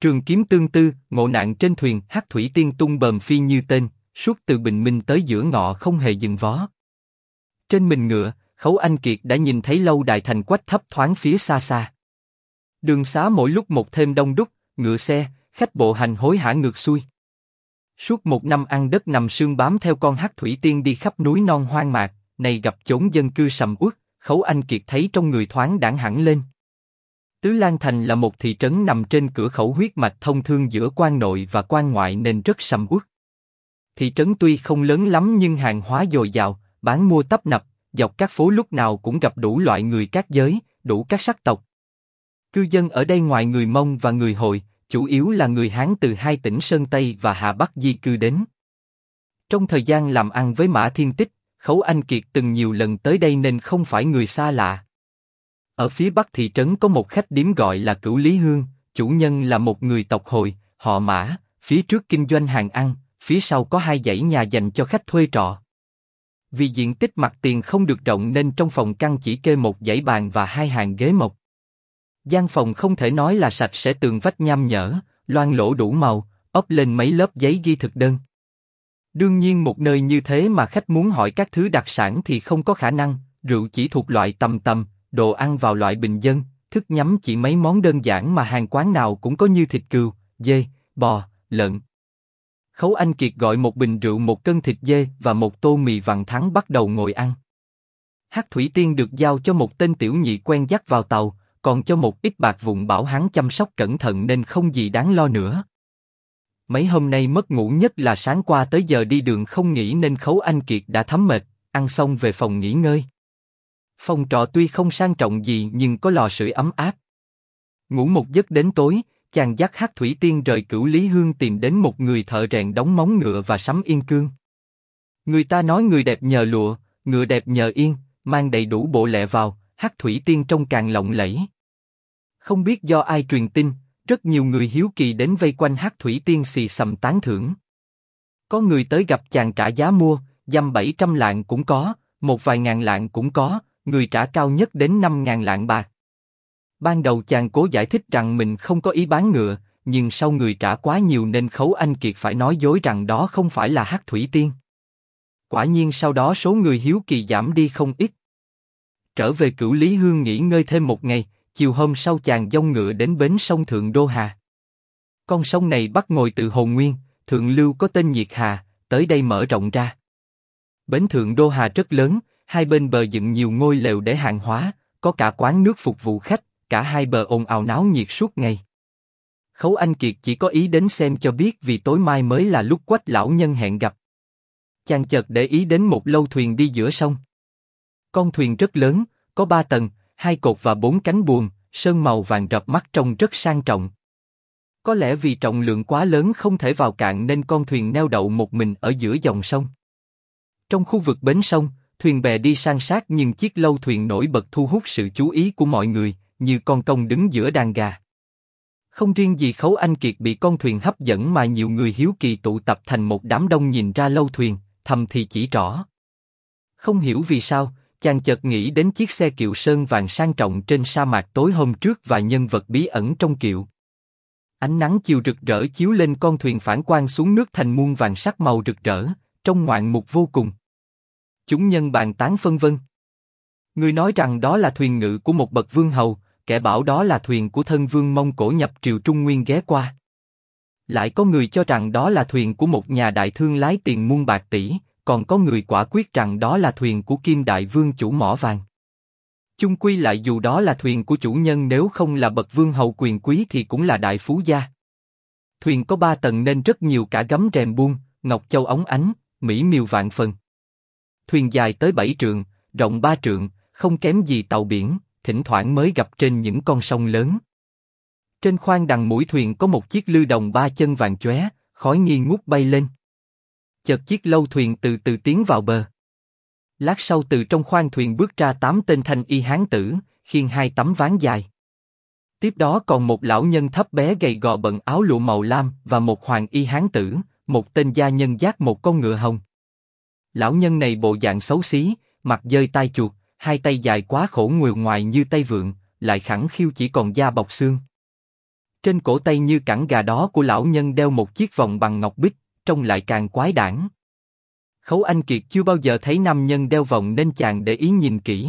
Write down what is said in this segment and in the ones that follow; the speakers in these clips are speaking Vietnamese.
Trường kiếm tương tư, ngộ nạn trên thuyền, hắc thủy tiên tung bờm phi như tên, suốt từ bình minh tới giữa ngọ không hề dừng vó. Trên mình ngựa, Khấu Anh Kiệt đã nhìn thấy lâu đài thành quách thấp thoáng phía xa xa. Đường xá mỗi lúc một thêm đông đúc, ngựa xe, khách bộ hành hối hả ngược xuôi. Suốt một năm ăn đất nằm sương bám theo con hắc thủy tiên đi khắp núi non hoang mạc, này gặp chốn dân cư sầm uất, Khấu Anh Kiệt thấy trong người thoáng đãng hẳn lên. Tứ Lan Thành là một thị trấn nằm trên cửa khẩu huyết mạch thông thương giữa quan nội và quan ngoại nên rất sầm uất. Thị trấn tuy không lớn lắm nhưng hàng hóa dồi dào, bán mua tấp nập, dọc các phố lúc nào cũng gặp đủ loại người các giới, đủ các sắc tộc. Cư dân ở đây ngoài người Mông và người Hội, chủ yếu là người Hán từ hai tỉnh Sơn Tây và Hà Bắc di cư đến. Trong thời gian làm ăn với Mã Thiên Tích, Khấu Anh Kiệt từng nhiều lần tới đây nên không phải người xa lạ. Ở phía bắc thị trấn có một khách điếm gọi là Cửu Lý Hương, chủ nhân là một người tộc Hội, họ Mã, phía trước kinh doanh hàng ăn, phía sau có hai dãy nhà dành cho khách thuê trọ. Vì diện tích mặt tiền không được rộng nên trong phòng căn chỉ kê một dãy bàn và hai hàng ghế mộc. Gian phòng không thể nói là sạch sẽ, tường vách nham nhở, loang lỗ đủ màu, ốp lên mấy lớp giấy ghi thực đơn. Đương nhiên một nơi như thế mà khách muốn hỏi các thứ đặc sản thì không có khả năng, rượu chỉ thuộc loại tầm tầm, đồ ăn vào loại bình dân, thức nhắm chỉ mấy món đơn giản mà hàng quán nào cũng có như thịt cừu, dê, bò, lợn. Khấu Anh Kiệt gọi một bình rượu, một cân thịt dê và một tô mì vằn thắng bắt đầu ngồi ăn. Hắc thủy tiên được giao cho một tên tiểu nhị quen dắt vào tàu, còn cho một ít bạc vụn bảo hắn chăm sóc cẩn thận nên không gì đáng lo nữa. Mấy hôm nay mất ngủ nhất là sáng qua tới giờ đi đường không nghỉ nên Khấu Anh Kiệt đã thấm mệt, ăn xong về phòng nghỉ ngơi. Phòng trọ tuy không sang trọng gì nhưng có lò sưởi ấm áp. Ngủ một giấc đến tối, chàng dắt hắc thủy tiên rời Cửu Lý Hương tìm đến một người thợ rèn đóng móng ngựa và sắm yên cương. Người ta nói người đẹp nhờ lụa, ngựa đẹp nhờ yên, mang đầy đủ bộ lẹ vào, hắc thủy tiên trông càng lộng lẫy. Không biết do ai truyền tin, rất nhiều người hiếu kỳ đến vây quanh hắc thủy tiên xì xầm tán thưởng. Có người tới gặp chàng trả giá mua, dăm 700 lạng cũng có, một vài ngàn lạng cũng có, người trả cao nhất đến 5.000 lạng bạc. Ban đầu chàng cố giải thích rằng mình không có ý bán ngựa, nhưng sau người trả quá nhiều nên Khấu Anh Kiệt phải nói dối rằng đó không phải là hắc thủy tiên. Quả nhiên sau đó số người hiếu kỳ giảm đi không ít. Trở về Cửu Lý Hương nghỉ ngơi thêm một ngày, chiều hôm sau chàng dông ngựa đến bến sông Thượng Đô Hà. Con sông này bắt nguồn từ Hồ Nguyên, thượng lưu có tên Nhiệt Hà, tới đây mở rộng ra. Bến Thượng Đô Hà rất lớn, hai bên bờ dựng nhiều ngôi lều để hàng hóa, có cả quán nước phục vụ khách, cả hai bờ ồn ào náo nhiệt suốt ngày. Khấu Anh Kiệt chỉ có ý đến xem cho biết vì tối mai mới là lúc Quách lão nhân hẹn gặp. Chàng chợt để ý đến một lâu thuyền đi giữa sông. Con thuyền rất lớn, có 3 tầng, 2 cột và 4 cánh buồm, sơn màu vàng rợp mắt trông rất sang trọng. Có lẽ vì trọng lượng quá lớn không thể vào cạn nên con thuyền neo đậu một mình ở giữa dòng sông. Trong khu vực bến sông, thuyền bè đi san sát nhưng chiếc lâu thuyền nổi bật thu hút sự chú ý của mọi người, như con công đứng giữa đàn gà. Không riêng gì Khấu Anh Kiệt bị con thuyền hấp dẫn mà nhiều người hiếu kỳ tụ tập thành một đám đông nhìn ra lâu thuyền, thầm thì chỉ trỏ. Không hiểu vì sao, chàng chợt nghĩ đến chiếc xe kiệu sơn vàng sang trọng trên sa mạc tối hôm trước và nhân vật bí ẩn trong kiệu. Ánh nắng chiều rực rỡ chiếu lên con thuyền phản quang xuống nước thành muôn vàng sắc màu rực rỡ, trông ngoạn mục vô cùng. Chúng nhân bàn tán phân vân. Người nói rằng đó là thuyền ngự của một bậc vương hầu, kẻ bảo đó là thuyền của thân vương Mông Cổ nhập triều Trung Nguyên ghé qua. Lại có người cho rằng đó là thuyền của một nhà đại thương lái tiền muôn bạc tỷ, còn có người quả quyết rằng đó là thuyền của Kim Đại Vương chủ mỏ vàng. Chung quy lại dù đó là thuyền của chủ nhân nếu không là bậc vương hầu quyền quý thì cũng là đại phú gia. Thuyền có 3 tầng nên rất nhiều cả gấm rèm buông, ngọc châu óng ánh, mỹ miều vạn phần. Thuyền dài tới 7 trượng, rộng 3 trượng, không kém gì tàu biển, thỉnh thoảng mới gặp trên những con sông lớn. Trên khoang đằng mũi thuyền có một chiếc lư đồng 3 chân vàng chóe, khói nghi ngút bay lên. Chợt chiếc lâu thuyền từ từ tiến vào bờ. Lát sau từ trong khoang thuyền bước ra 8 tên thanh y hán tử, khiêng 2 tấm ván dài. Tiếp đó còn một lão nhân thấp bé gầy gò bận áo lụa màu lam và một hoàng y hán tử, một tên gia nhân dắt một con ngựa hồng. Lão nhân này bộ dạng xấu xí, mặt dơi tai chuột, 2 tay dài quá khổ nguều ngoài như tay vượn, lại khẳng khiu chỉ còn da bọc xương. Trên cổ tay như cẳng gà đó của lão nhân đeo một chiếc vòng bằng ngọc bích, trông lại càng quái đản. Khấu Anh Kiệt chưa bao giờ thấy nam nhân đeo vòng nên chàng để ý nhìn kỹ.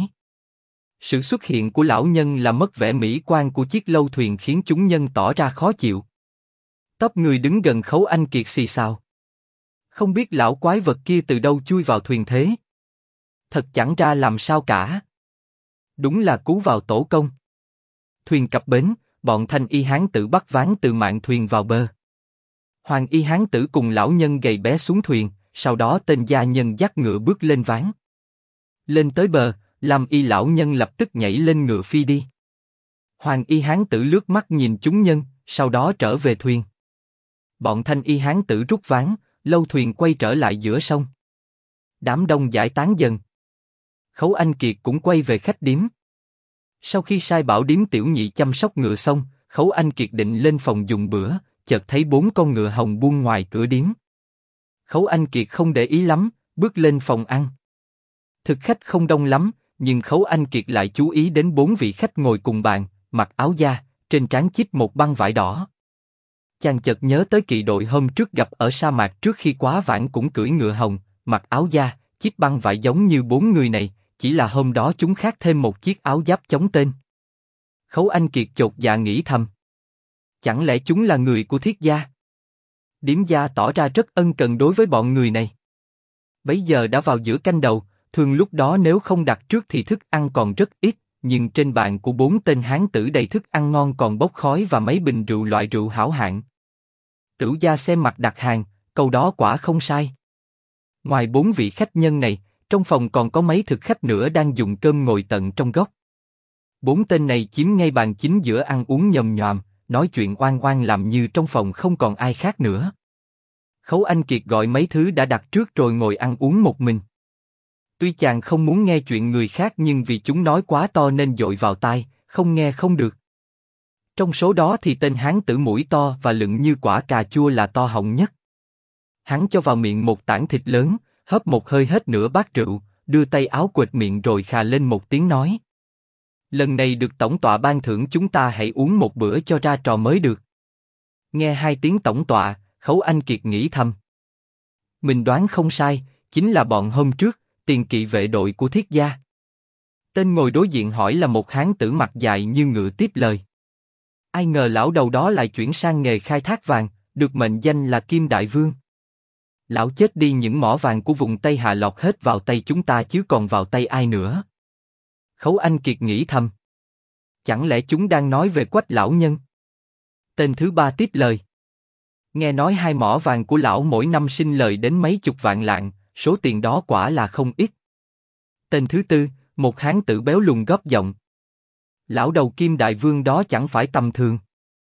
Sự xuất hiện của lão nhân là mất vẻ mỹ quan của chiếc lâu thuyền khiến chúng nhân tỏ ra khó chịu. Tóc người đứng gần Khấu Anh Kiệt xì xào. Không biết lão quái vật kia từ đâu chui vào thuyền thế. Thật chẳng ra làm sao cả. Đúng là cú vào tổ công. Thuyền cập bến, bọn Thanh Y hán tử bắt ván từ mạn thuyền vào bờ. Hoàng Y hán tử cùng lão nhân gầy bé xuống thuyền, sau đó tên gia nhân dắt ngựa bước lên ván. Lên tới bờ, Lam Y lão nhân lập tức nhảy lên ngựa phi đi. Hoàng Y hán tử lướt mắt nhìn chúng nhân, sau đó trở về thuyền. Bọn Thanh Y hán tử rút ván, lâu thuyền quay trở lại giữa sông. Đám đông giải tán dần. Khấu Anh Kiệt cũng quay về khách điếm. Sau khi sai bảo điếm tiểu nhị chăm sóc ngựa xong, Khấu Anh Kiệt định lên phòng dùng bữa, chợt thấy 4 con ngựa hồng buông ngoài cửa điếm. Khấu Anh Kiệt không để ý lắm, bước lên phòng ăn. Thực khách không đông lắm, nhưng Khấu Anh Kiệt lại chú ý đến 4 vị khách ngồi cùng bàn, mặc áo da, trên trán chít một băng vải đỏ. Chàng chợt nhớ tới kỵ đội hôm trước gặp ở sa mạc trước khi quá vãng cũng cưỡi ngựa hồng, mặc áo da, chít băng vải giống như 4 người này, chỉ là hôm đó chúng khác thêm một chiếc áo giáp chống tên. Khấu Anh Kiệt chột dạ nghĩ thầm. Chẳng lẽ chúng là người của Thiết gia? Điếm gia tỏ ra rất ân cần đối với bọn người này. Bấy giờ đã vào giữa canh đầu, thường lúc đó nếu không đặt trước thì thức ăn còn rất ít, nhưng trên bàn của 4 tên hán tử đầy thức ăn ngon còn bốc khói và mấy bình rượu loại rượu hảo hạng. Tửu gia xem mặt đặt hàng, câu đó quả không sai. Ngoài 4 vị khách nhân này, trong phòng còn có mấy thực khách nữa đang dùng cơm ngồi tận trong góc. 4 tên này chiếm ngay bàn chính giữa ăn uống nhồm nhoàm, nói chuyện oan oan làm như trong phòng không còn ai khác nữa. Khấu Anh Kiệt gọi mấy thứ đã đặt trước rồi ngồi ăn uống một mình. Tuy chàng không muốn nghe chuyện người khác nhưng vì chúng nói quá to nên dội vào tai, không nghe không được. Trong số đó thì tên hán tử mũi to và lựng như quả cà chua là to họng nhất. Hắn cho vào miệng một tảng thịt lớn, hớp một hơi hết nửa bát rượu, đưa tay áo quệt miệng rồi khà lên một tiếng nói. Lần này được tổng tọa ban thưởng chúng ta hãy uống một bữa cho ra trò mới được. Nghe 2 tiếng tổng tọa, Khấu Anh Kiệt nghĩ thầm. Mình đoán không sai, chính là bọn hôm trước, tiền kỵ vệ đội của Thiết gia. Tên ngồi đối diện hỏi là một hán tử mặt dài như ngựa tiếp lời. Ai ngờ lão đầu đó lại chuyển sang nghề khai thác vàng, được mệnh danh là Kim Đại Vương. Lão chết đi những mỏ vàng của vùng Tây Hà lọt hết vào tay chúng ta chứ còn vào tay ai nữa. Khấu Anh Kiệt nghĩ thầm. Chẳng lẽ chúng đang nói về Quách lão nhân? Tên thứ 3 tiếp lời. Nghe nói 2 mỏ vàng của lão mỗi năm sinh lời đến mấy chục vạn lạng, số tiền đó quả là không ít. Tên thứ 4, một hán tử béo lùn góp giọng. Lão đầu Kim Đại Vương đó chẳng phải tầm thường.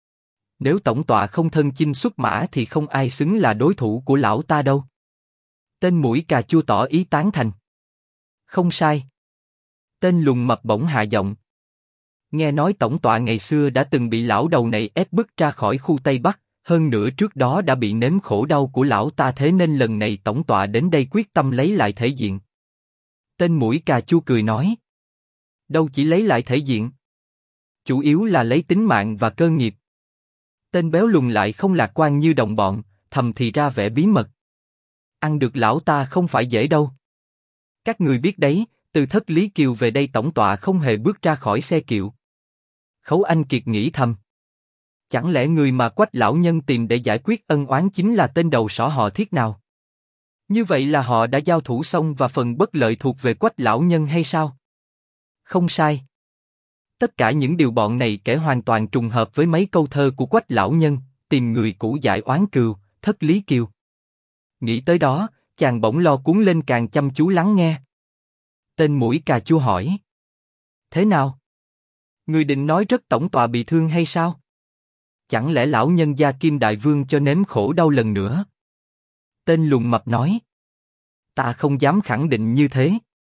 Nếu tổng tọa không thân chinh xuất mã thì không ai xứng là đối thủ của lão ta đâu. Tên mũi cà chua tỏ ý tán thành. Không sai. Tên lùn mập bỗng hạ giọng. Nghe nói tổng tọa ngày xưa đã từng bị lão đầu này ép bức ra khỏi khu Tây Bắc, hơn nữa trước đó đã bị nếm khổ đau của lão ta thế nên lần này tổng tọa đến đây quyết tâm lấy lại thể diện. Tên mũi cà chua cười nói. Đâu chỉ lấy lại thể diện. Chủ yếu là lấy tính mạng và cơ nghiệp. Tên béo lùn lại không lạc quan như đồng bọn, thầm thì ra vẻ bí mật. Ăn được lão ta không phải dễ đâu. Các người biết đấy, từ Thất Lý Kiều về đây tổng tọa không hề bước ra khỏi xe kiệu. Khấu Anh Kiệt nghĩ thầm. Chẳng lẽ người mà Quách lão nhân tìm để giải quyết ân oán chính là tên đầu sỏ họ Thiết nào? Như vậy là họ đã giao thủ xong và phần bất lợi thuộc về Quách lão nhân hay sao? Không sai. Tất cả những điều bọn này kể hoàn toàn trùng hợp với mấy câu thơ của Quách lão nhân, tìm người cũ giải oán cừu, Thất Lý Kiều. Nghĩ tới đó, chàng bỗng lo cuốn lên càng chăm chú lắng nghe. Tên mũi cà chua hỏi. Thế nào? Người định nói rất tổng tọa bị thương hay sao? Chẳng lẽ lão nhân gia Kim Đại Vương cho nếm khổ đau lần nữa? Tên lùn mập nói. Ta không dám khẳng định như thế.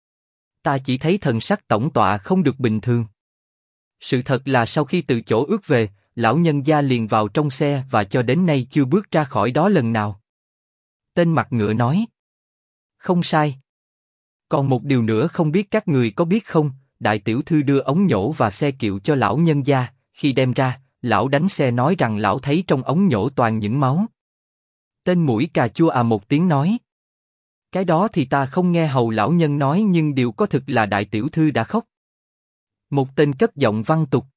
Ta chỉ thấy thần sắc tổng tọa không được bình thường. Sự thật là sau khi từ chỗ ước về, lão nhân gia liền vào trong xe và cho đến nay chưa bước ra khỏi đó lần nào. Tên mặt ngựa nói. Không sai. Còn một điều nữa không biết các người có biết không, đại tiểu thư đưa ống nhổ và xe kiệu cho lão nhân gia, khi đem ra, lão đánh xe nói rằng lão thấy trong ống nhổ toàn những máu. Tên mũi cà chua à một tiếng nói. Cái đó thì ta không nghe Hầu lão nhân nói, nhưng điều có thực là đại tiểu thư đã khóc. Một tên cất giọng văn tục.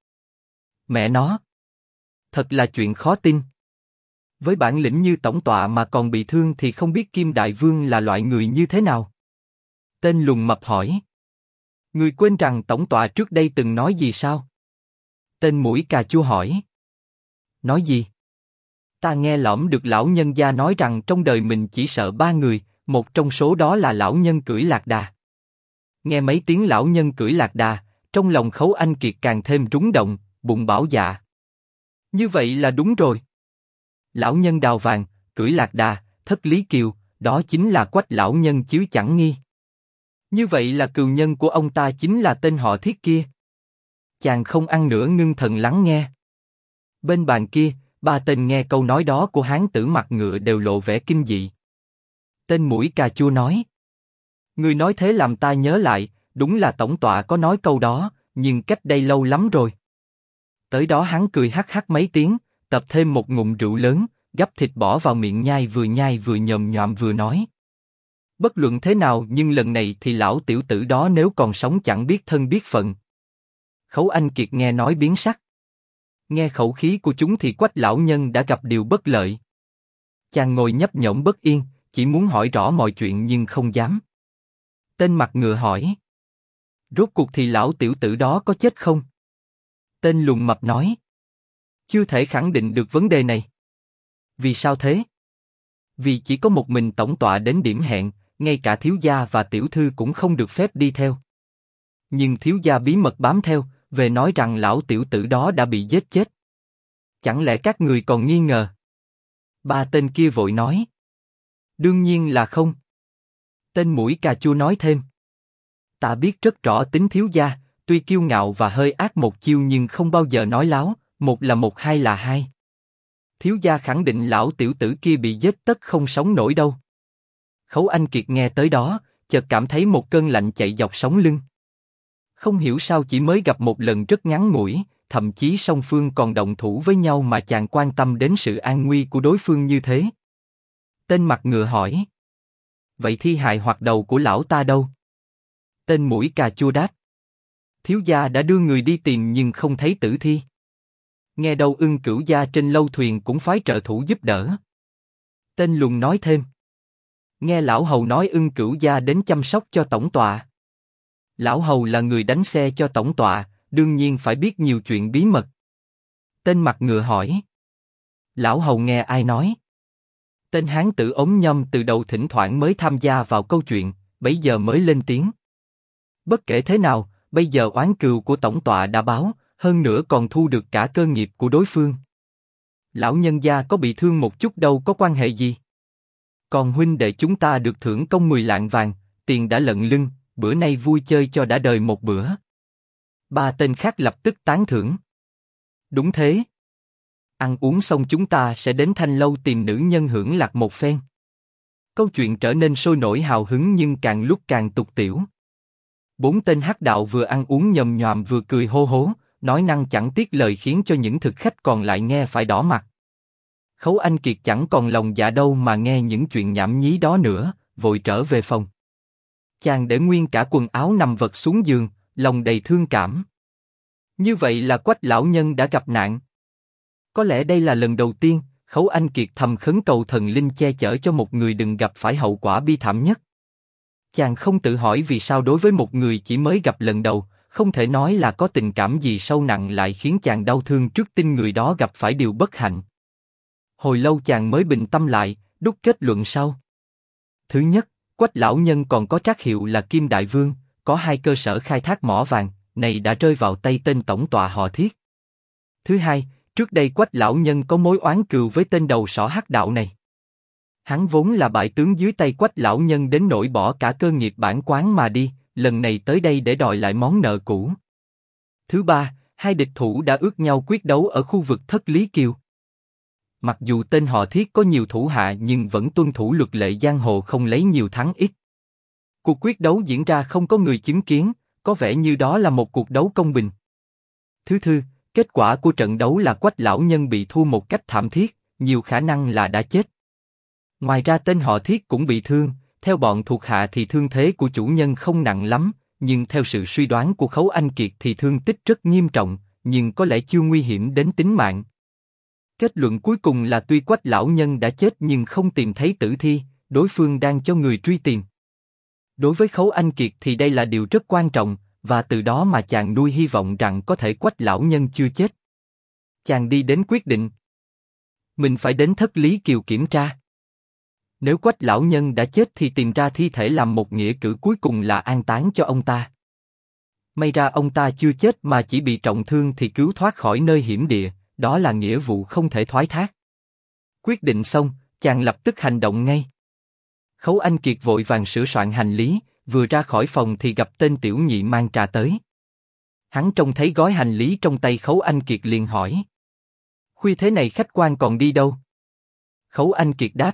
Mẹ nó! Thật là chuyện khó tin. Với bản lĩnh như tổng tọa mà còn bị thương thì không biết Kim Đại Vương là loại người như thế nào. Tên lùn mập hỏi. Ngươi quên rằng tổng tọa trước đây từng nói gì sao? Tên mũi cà chua hỏi. Nói gì? Ta nghe lỏm được lão nhân gia nói rằng trong đời mình chỉ sợ 3 người, một trong số đó là lão nhân cưỡi lạc đà. Nghe mấy tiếng lão nhân cưỡi lạc đà, trong lòng Khấu Anh Kiệt càng thêm rúng động, bụng bảo dạ. Như vậy là đúng rồi. Lão nhân đào vàng, cưỡi lạc đà, thất lý kiều, đó chính là Quách lão nhân chứ chẳng nghi. Như vậy là cừu nhân của ông ta chính là tên họ Thiết kia. Chàng không ăn nữa ngưng thần lắng nghe. Bên bàn kia, 3 tên nghe câu nói đó của hán tử mặt ngựa đều lộ vẻ kinh dị. Tên mũi cà chua nói. Người nói thế làm ta nhớ lại, đúng là tổng tọa có nói câu đó, nhưng cách đây lâu lắm rồi. Tới đó hắn cười hắc hắc mấy tiếng, tập thêm một ngụm rượu lớn, gắp thịt bỏ vào miệng nhai vừa nhồm nhọm vừa nói. Bất luận thế nào nhưng lần này thì lão tiểu tử đó nếu còn sống chẳng biết thân biết phận. Khấu Anh Kiệt nghe nói biến sắc. Nghe khẩu khí của chúng thì Quách lão nhân đã gặp điều bất lợi. Chàng ngồi nhấp nhổm bất yên, chỉ muốn hỏi rõ mọi chuyện nhưng không dám. Tên mặt ngựa hỏi. Rốt cuộc thì lão tiểu tử đó có chết không? Tên lùn mập nói. Chưa thể khẳng định được vấn đề này. Vì sao thế? Vì chỉ có một mình tổng tọa đến điểm hẹn, ngay cả thiếu gia và tiểu thư cũng không được phép đi theo. Nhưng thiếu gia bí mật bám theo, về nói rằng lão tiểu tử đó đã bị giết chết. Chẳng lẽ các người còn nghi ngờ? 3 tên kia vội nói. Đương nhiên là không. Tên mũi cà chua nói thêm. Ta biết rất rõ tính thiếu gia, tuy kiêu ngạo và hơi ác một chiêu nhưng không bao giờ nói láo, một là một hai là hai. Thiếu gia khẳng định lão tiểu tử kia bị giết tất không sống nổi đâu. Khấu Anh Kiệt nghe tới đó, chợt cảm thấy một cơn lạnh chạy dọc sống lưng. Không hiểu sao chỉ mới gặp một lần rất ngắn ngủi, thậm chí song phương còn động thủ với nhau mà chàng quan tâm đến sự an nguy của đối phương như thế. Tên mặt ngựa hỏi. Vậy thi hài hoặc đầu của lão ta đâu? Tên mũi cà chua đáp. Thiếu gia đã đưa người đi tìm nhưng không thấy tử thi. Nghe đâu Ưng Cửu gia trên lâu thuyền cũng phái trợ thủ giúp đỡ. Tên lùn nói thêm. Nghe lão hầu nói Ưng Cửu gia đến chăm sóc cho tổng tọa. Lão hầu là người đánh xe cho tổng tọa, đương nhiên phải biết nhiều chuyện bí mật. Tên mặt ngựa hỏi. Lão hầu nghe ai nói? Tên hán tử ốm nhom từ đầu thỉnh thoảng mới tham gia vào câu chuyện, bấy giờ mới lên tiếng. Bất kể thế nào, bây giờ oán cừu của tổng tọa đã báo, hơn nữa còn thu được cả cơ nghiệp của đối phương. Lão nhân gia có bị thương một chút đâu có quan hệ gì. Còn huynh đệ chúng ta được thưởng công 10 lạng vàng, tiền đã lận lưng, bữa nay vui chơi cho đã đời một bữa. 3 tên khác lập tức tán thưởng. Đúng thế. Ăn uống xong chúng ta sẽ đến Thanh Lâu tìm nữ nhân hưởng lạc một phen. Câu chuyện trở nên sôi nổi hào hứng nhưng càng lúc càng tục tiểu. 4 tên hắc đạo vừa ăn uống nhồm nhòm vừa cười hô hố, nói năng chẳng tiếc lời khiến cho những thực khách còn lại nghe phải đỏ mặt. Khấu Anh Kiệt chẳng còn lòng dạ đâu mà nghe những chuyện nhảm nhí đó nữa, vội trở về phòng. Chàng để nguyên cả quần áo nằm vật xuống giường, lòng đầy thương cảm. Như vậy là Quách lão nhân đã gặp nạn. Có lẽ đây là lần đầu tiên, Khấu Anh Kiệt thầm khấn cầu thần linh che chở cho một người đừng gặp phải hậu quả bi thảm nhất. Chàng không tự hỏi vì sao đối với một người chỉ mới gặp lần đầu, không thể nói là có tình cảm gì sâu nặng lại khiến chàng đau thương trước tin người đó gặp phải điều bất hạnh. Hồi lâu chàng mới bình tâm lại, đúc kết luận sau. Thứ nhất, Quách lão nhân còn có trác hiệu là Kim Đại Vương, có 2 cơ sở khai thác mỏ vàng, này đã rơi vào tay tên tổng tọa họ Thiết. Thứ hai, trước đây Quách lão nhân có mối oán cừu với tên đầu sỏ hắc đạo này. Hắn vốn là bại tướng dưới tay Quách lão nhân đến nỗi bỏ cả cơ nghiệp bản quán mà đi, lần này tới đây để đòi lại món nợ cũ. Thứ ba, 2 địch thủ đã ước nhau quyết đấu ở khu vực Thất Lý Kiều. Mặc dù tên họ Thiết có nhiều thủ hạ nhưng vẫn tuân thủ luật lệ giang hồ không lấy nhiều thắng ít. Cuộc quyết đấu diễn ra không có người chứng kiến, có vẻ như đó là một cuộc đấu công bình. Thứ tư, Kết quả của trận đấu là Quách lão nhân bị thua một cách thảm thiết, nhiều khả năng là đã chết. Ngoài ra tên họ Thiết cũng bị thương, theo bọn thuộc hạ thì thương thế của chủ nhân không nặng lắm, nhưng theo sự suy đoán của Khấu Anh Kiệt thì thương tích rất nghiêm trọng, nhưng có lẽ chưa nguy hiểm đến tính mạng. Kết luận cuối cùng là tuy Quách lão nhân đã chết nhưng không tìm thấy tử thi, đối phương đang cho người truy tìm. Đối với Khấu Anh Kiệt thì đây là điều rất quan trọng, và từ đó mà chàng nuôi hy vọng rằng có thể Quách lão nhân chưa chết. Chàng đi đến quyết định. Mình phải đến Thất Lý Kiều kiểm tra. Nếu Quách lão nhân đã chết thì tìm ra thi thể làm một nghĩa cử cuối cùng là an táng cho ông ta. May ra ông ta chưa chết mà chỉ bị trọng thương thì cứu thoát khỏi nơi hiểm địa, đó là nghĩa vụ không thể thoái thác. Quyết định xong, chàng lập tức hành động ngay. Khấu Anh Kiệt vội vàng sửa soạn hành lý, vừa ra khỏi phòng thì gặp tên tiểu nhị mang trà tới. Hắn trông thấy gói hành lý trong tay Khấu Anh Kiệt liền hỏi. Khuya thế này khách quan còn đi đâu? Khấu Anh Kiệt đáp.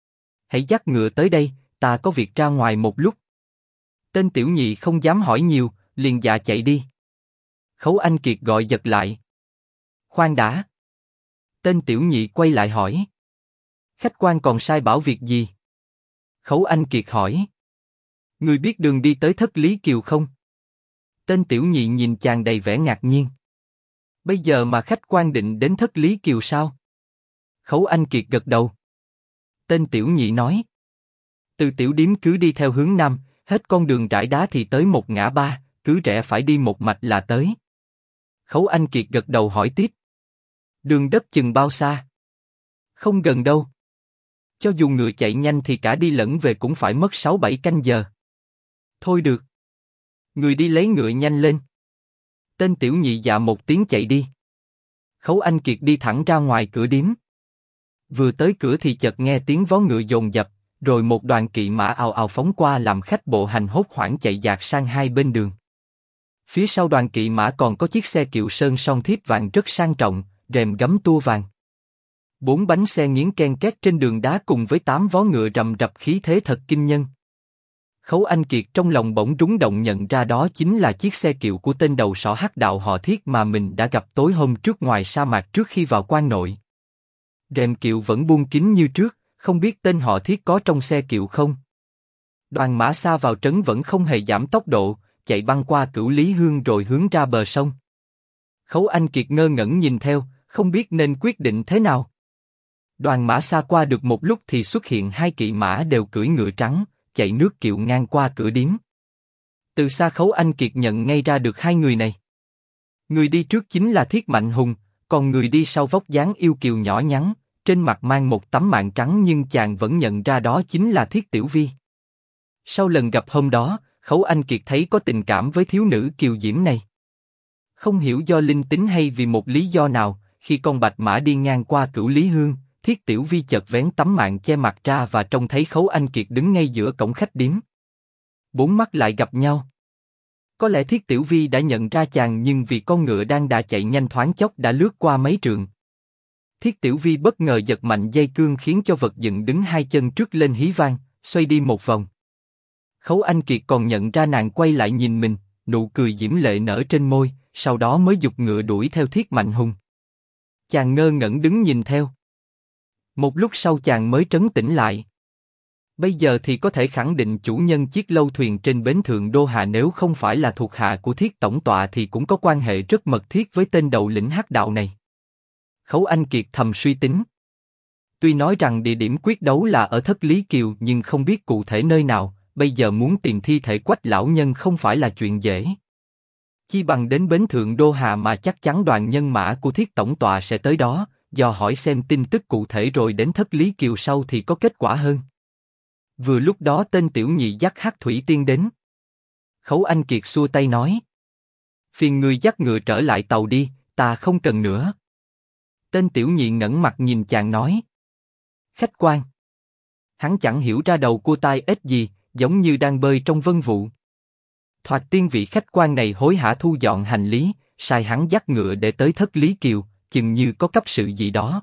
Hãy dắt ngựa tới đây, ta có việc ra ngoài một lúc. Tên tiểu nhị không dám hỏi nhiều, liền dạ chạy đi. Khấu Anh Kiệt gọi giật lại. Khoan đã. Tên tiểu nhị quay lại hỏi. Khách quan còn sai bảo việc gì? Khấu Anh Kiệt hỏi. Ngươi biết đường đi tới Thất Lý Kiều không? Tên tiểu nhị nhìn chàng đầy vẻ ngạc nhiên. Bây giờ mà khách quan định đến Thất Lý Kiều sao? Khấu Anh Kiệt gật đầu. Tên tiểu nhị nói. Từ tiểu điếm cứ đi theo hướng nam, hết con đường rải đá thì tới một ngã ba, cứ rẽ phải đi một mạch là tới. Khấu Anh Kiệt gật đầu hỏi tiếp. Đường đất chừng bao xa? Không gần đâu. Cho dù ngựa chạy nhanh thì cả đi lẫn về cũng phải mất 6-7 canh giờ. Thôi được. Người đi lấy ngựa nhanh lên. Tên tiểu nhị dạ một tiếng chạy đi. Khấu Anh Kiệt đi thẳng ra ngoài cửa điếm. Vừa tới cửa thì chợt nghe tiếng vó ngựa dồn dập, rồi một đoàn kỵ mã ào ào phóng qua làm khách bộ hành hốt hoảng chạy dạt sang hai bên đường. Phía sau đoàn kỵ mã còn có chiếc xe kiệu sơn son thiếp vàng rất sang trọng, rèm gấm tua vàng. 4 bánh xe nghiến ken két trên đường đá cùng với 8 vó ngựa rầm rập khí thế thật kinh nhân. Khấu Anh Kiệt trong lòng bỗng rúng động nhận ra đó chính là chiếc xe kiệu của tên đầu sỏ hắc đạo họ Thiết mà mình đã gặp tối hôm trước ngoài sa mạc trước khi vào quan nội. Rèm kiệu vẫn buông kín như trước, không biết tên họ Thiết có trong xe kiệu không. Đoàn mã xa vào trấn vẫn không hề giảm tốc độ, chạy băng qua Cửu Lý Hương rồi hướng ra bờ sông. Khấu Anh Kiệt ngơ ngẩn nhìn theo, không biết nên quyết định thế nào. Đoàn mã xa qua được một lúc thì xuất hiện hai kỵ mã đều cưỡi ngựa trắng, chạy nước kiệu ngang qua cửa điếm. Từ xa Khấu Anh Kiệt nhận ngay ra được hai người này. Người đi trước chính là Thiết Mạnh Hùng, còn người đi sau vóc dáng yêu kiều nhỏ nhắn, trên mặt mang một tấm mạn trắng nhưng chàng vẫn nhận ra đó chính là Thiết Tiểu Vi. Sau lần gặp hôm đó, Khấu Anh Kiệt thấy có tình cảm với thiếu nữ kiều diễm này. Không hiểu do linh tính hay vì một lý do nào, khi con bạch mã đi ngang qua Cửu Lý Hương, Thiết Tiểu Vi chợt vén tấm mạn che mặt ra và trông thấy Khấu Anh Kiệt đứng ngay giữa cổng khách điếm. Bốn mắt lại gặp nhau. Có lẽ Thiết Tiểu Vi đã nhận ra chàng nhưng vì con ngựa đang đà chạy nhanh thoáng chốc đã lướt qua mấy trượng. Thiết Tiểu Vi bất ngờ giật mạnh dây cương khiến cho vật dựng đứng hai chân trước lên hí vang, xoay đi một vòng. Khấu Anh Kiệt còn nhận ra nàng quay lại nhìn mình, nụ cười diễm lệ nở trên môi, sau đó mới giục ngựa đuổi theo Thiết Mạnh Hùng. Chàng ngơ ngẩn đứng nhìn theo. Một lúc sau chàng mới trấn tĩnh lại. Bây giờ thì có thể khẳng định chủ nhân chiếc lâu thuyền trên bến thượng Đô Hà nếu không phải là thuộc hạ của Thiết tổng tọa thì cũng có quan hệ rất mật thiết với tên đầu lĩnh hắc đạo này. Khấu Anh Kiệt thầm suy tính. Tuy nói rằng địa điểm quyết đấu là ở Thất Lý Kiều nhưng không biết cụ thể nơi nào, bây giờ muốn tìm thi thể Quách lão nhân không phải là chuyện dễ. Chi bằng đến bến thượng Đô Hà mà chắc chắn đoàn nhân mã của Thiết tổng tọa sẽ tới đó, dò hỏi xem tin tức cụ thể rồi đến Thất Lý Kiều sau thì có kết quả hơn. Vừa lúc đó tên tiểu nhị dắt Hắc Thủy Tiên đến. Khấu Anh Kiệt xua tay nói. Phiền người dắt ngựa trở lại tàu đi, ta không cần nữa. Tên tiểu nhị ngẩng mặt nhìn chàng nói. Khách quan. Hắn chẳng hiểu ra đầu cua tai ếch gì, giống như đang bơi trong vân vụ. Thoạt tiên vị khách quan này hối hả thu dọn hành lý, sai hắn dắt ngựa để tới Thất Lý Kiều, chừng như có cấp sự gì đó.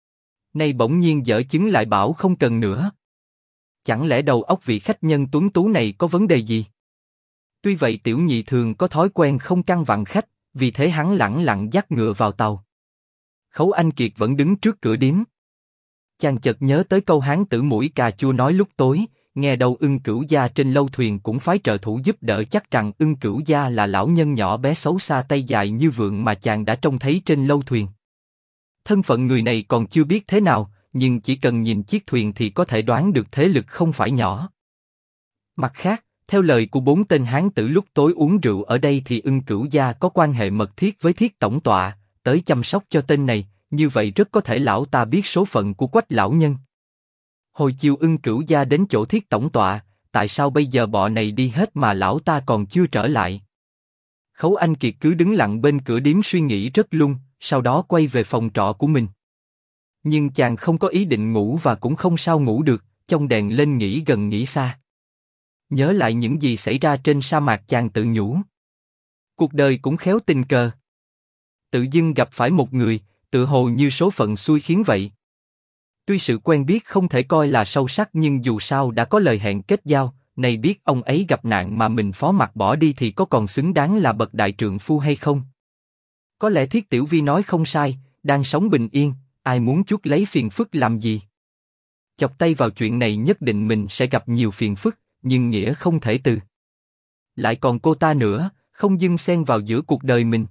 Nay bỗng nhiên dở chứng lại bảo không cần nữa. Chẳng lẽ đầu óc vị khách nhân tuấn tú này có vấn đề gì? Tuy vậy tiểu nhị thường có thói quen không căn vặn khách, Vì thế hắn lẳng lặng dắt ngựa vào tàu. Khấu Anh Kiệt vẫn đứng trước cửa điếm. Chàng chợt nhớ tới câu hán tử mũi cà chua nói lúc tối, nghe đâu Ưng Cửu gia trên lâu thuyền cũng phái trợ thủ giúp đỡ, chắc rằng Ưng Cửu gia là lão nhân nhỏ bé xấu xa tay dài như vượn mà chàng đã trông thấy trên lâu thuyền. Thân phận người này còn chưa biết thế nào, nhưng chỉ cần nhìn chiếc thuyền thì có thể đoán được thế lực không phải nhỏ. Mặt khác, theo lời của 4 tên hán tử lúc tối uống rượu ở đây thì Ưng Cửu gia có quan hệ mật thiết với Thiết tổng tọa, tới chăm sóc cho tên này, như vậy rất có thể lão ta biết số phận của Quách lão nhân. Hồi chiều Ưng Cửu gia đến chỗ Thiết tổng tọa, tại sao bây giờ bọn này đi hết mà lão ta còn chưa trở lại? Khấu Anh Kiệt cứ đứng lặng bên cửa điếm suy nghĩ rất lung, sau đó quay về phòng trọ của mình. Nhưng chàng không có ý định ngủ và cũng không sao ngủ được, trong đèn lên nghĩ gần nghĩ xa. Nhớ lại những gì xảy ra trên sa mạc, chàng tự nhủ. Cuộc đời cũng khéo tình cờ. Tự dưng gặp phải một người, tự hồ như số phận xui khiến vậy. Tuy sự quen biết không thể coi là sâu sắc nhưng dù sao đã có lời hẹn kết giao, này biết ông ấy gặp nạn mà mình phó mặc bỏ đi thì có còn xứng đáng là bậc đại trượng phu hay không? Có lẽ Thiết Tiểu Vi nói không sai, đang sống bình yên, ai muốn chuốc lấy phiền phức làm gì? Chọc tay vào chuyện này nhất định mình sẽ gặp nhiều phiền phức, nhưng nghĩa không thể từ. Lại còn cô ta nữa, không dưng xen vào giữa cuộc đời mình.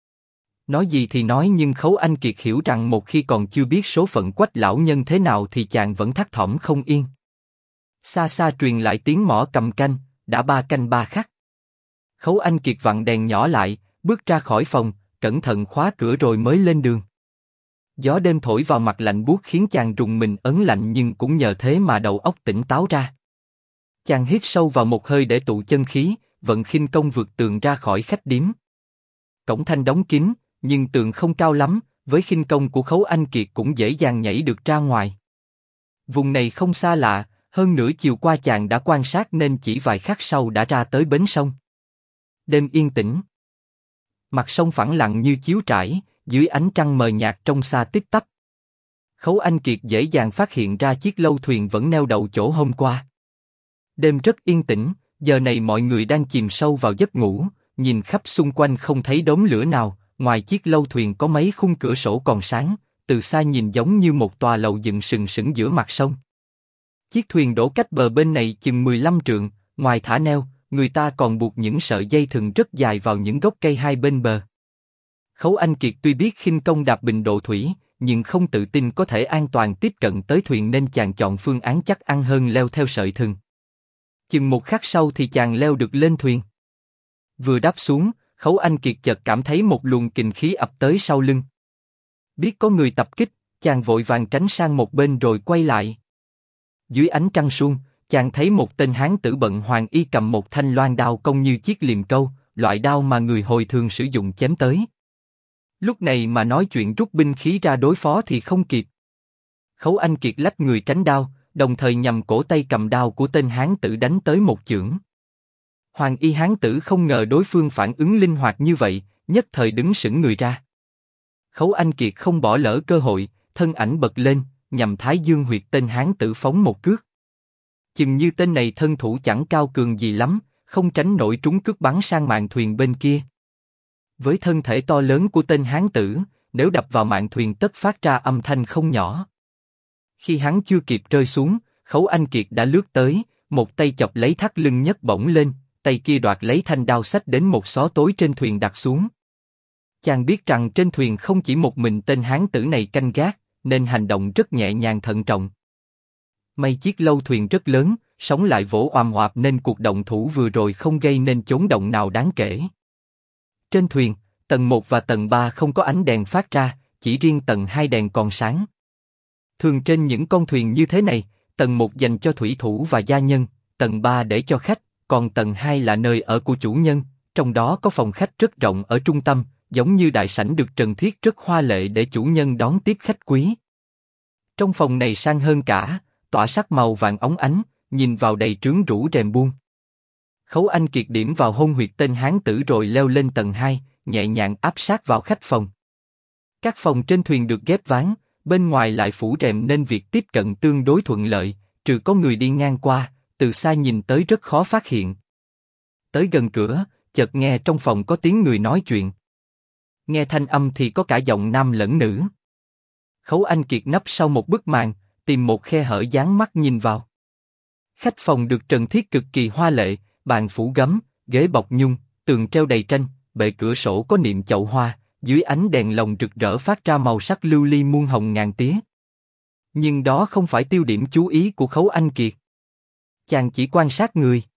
Nói gì thì nói nhưng Khấu Anh Kiệt hiểu rằng một khi còn chưa biết số phận Quách lão nhân thế nào thì chàng vẫn thắt thỏm không yên. Xa xa truyền lại tiếng mõ cầm canh, đã 3 canh 3 khắc. Khấu Anh Kiệt vặn đèn nhỏ lại, bước ra khỏi phòng, cẩn thận khóa cửa rồi mới lên đường. Gió đêm thổi vào mặt lạnh buốt khiến chàng rùng mình ớn lạnh nhưng cũng nhờ thế mà đầu óc tỉnh táo ra. Chàng hít sâu vào một hơi để tụ chân khí, vận khinh công vượt tường ra khỏi khách điếm. Cổng thanh đóng kín, nhưng tường không cao lắm, với khinh công của Khấu Anh Kiệt cũng dễ dàng nhảy được ra ngoài. Vùng này không xa lạ, hơn nửa chiều qua chàng đã quan sát nên chỉ vài khắc sau đã ra tới bến sông. Đêm yên tĩnh. Mặt sông phẳng lặng như chiếu trải, dưới ánh trăng mờ nhạt trong xa tít tắp. Khấu Anh Kiệt dễ dàng phát hiện ra chiếc lâu thuyền vẫn neo đậu chỗ hôm qua. Đêm rất yên tĩnh, giờ này mọi người đang chìm sâu vào giấc ngủ, nhìn khắp xung quanh không thấy đốm lửa nào, ngoài chiếc lâu thuyền có mấy khung cửa sổ còn sáng, từ xa nhìn giống như một tòa lầu dựng sừng sững giữa mặt sông. Chiếc thuyền đổ cách bờ bên này chừng 15 trượng, ngoài thả neo, người ta còn buộc những sợi dây thừng rất dài vào những gốc cây hai bên bờ. Khấu Anh Kiệt tuy biết khinh công đạp bình độ thủy, nhưng không tự tin có thể an toàn tiếp cận tới thuyền nên chàng chọn phương án chắc ăn hơn leo theo sợi thừng. Chừng một khắc sau thì chàng leo được lên thuyền. Vừa đáp xuống, Khấu Anh Kiệt chợt cảm thấy một luồng kình khí ập tới sau lưng. Biết có người tập kích, chàng vội vàng tránh sang một bên rồi quay lại. Dưới ánh trăng suông, chàng thấy một tên hán tử bận hoàng y cầm một thanh loan đao cong như chiếc liềm câu, loại đao mà người Hồi thường sử dụng chém tới. Lúc này mà nói chuyện rút binh khí ra đối phó thì không kịp. Khấu Anh Kiệt lách người tránh đao, đồng thời nhằm cổ tay cầm đao của tên hán tử đánh tới một chưởng. Hoàng y hán tử không ngờ đối phương phản ứng linh hoạt như vậy, nhất thời đứng sững người ra. Khấu Anh Kiệt không bỏ lỡ cơ hội, thân ảnh bật lên, nhằm thái dương huyệt tên hán tử phóng một cước. Chừng như tên này thân thủ chẳng cao cường gì lắm, không tránh nổi trúng cước bắn sang mạn thuyền bên kia. Với thân thể to lớn của tên hán tử, nếu đập vào mạn thuyền tất phát ra âm thanh không nhỏ. Khi hắn chưa kịp rơi xuống, Khấu Anh Kiệt đã lướt tới, một tay chọc lấy thắt lưng nhấc bổng lên, tay kia đoạt lấy thanh đao xách đến một xó tối trên thuyền đặt xuống. Chàng biết rằng trên thuyền không chỉ một mình tên hán tử này canh gác, nên hành động rất nhẹ nhàng thận trọng. May chiếc lâu thuyền rất lớn, sóng lại vỗ oàm oạp nên cuộc động thủ vừa rồi không gây nên chấn động nào đáng kể. Trên thuyền, tầng 1 và tầng 3 không có ánh đèn phát ra, chỉ riêng tầng 2 đèn còn sáng. Thường trên những con thuyền như thế này, tầng 1 dành cho thủy thủ và gia nhân, tầng 3 để cho khách, còn tầng 2 là nơi ở của chủ nhân, trong đó có phòng khách rất rộng ở trung tâm, giống như đại sảnh được trần thiết rất hoa lệ để chủ nhân đón tiếp khách quý. Trong phòng này sang hơn cả, tỏa sắc màu vàng óng ánh, nhìn vào đầy trướng rũ rèm buông. Khấu Anh Kiệt điểm vào hôn huyệt tên hán tử rồi leo lên tầng 2, nhẹ nhàng áp sát vào khách phòng. Các phòng trên thuyền được ghép ván, bên ngoài lại phủ rèm nên việc tiếp cận tương đối thuận lợi, trừ có người đi ngang qua, từ xa nhìn tới rất khó phát hiện. Tới gần cửa, chợt nghe trong phòng có tiếng người nói chuyện. Nghe thanh âm thì có cả giọng nam lẫn nữ. Khấu Anh Kiệt nấp sau một bức màn, tìm một khe hở dán mắt nhìn vào. Khách phòng được trần thiết cực kỳ hoa lệ, bàn phủ gấm, ghế bọc nhung, tường treo đầy tranh, bệ cửa sổ có niệm chậu hoa, dưới ánh đèn lồng rực rỡ phát ra màu sắc lưu ly muôn hồng ngàn tía. Nhưng đó không phải tiêu điểm chú ý của Khấu Anh Kiệt. Chàng chỉ quan sát người.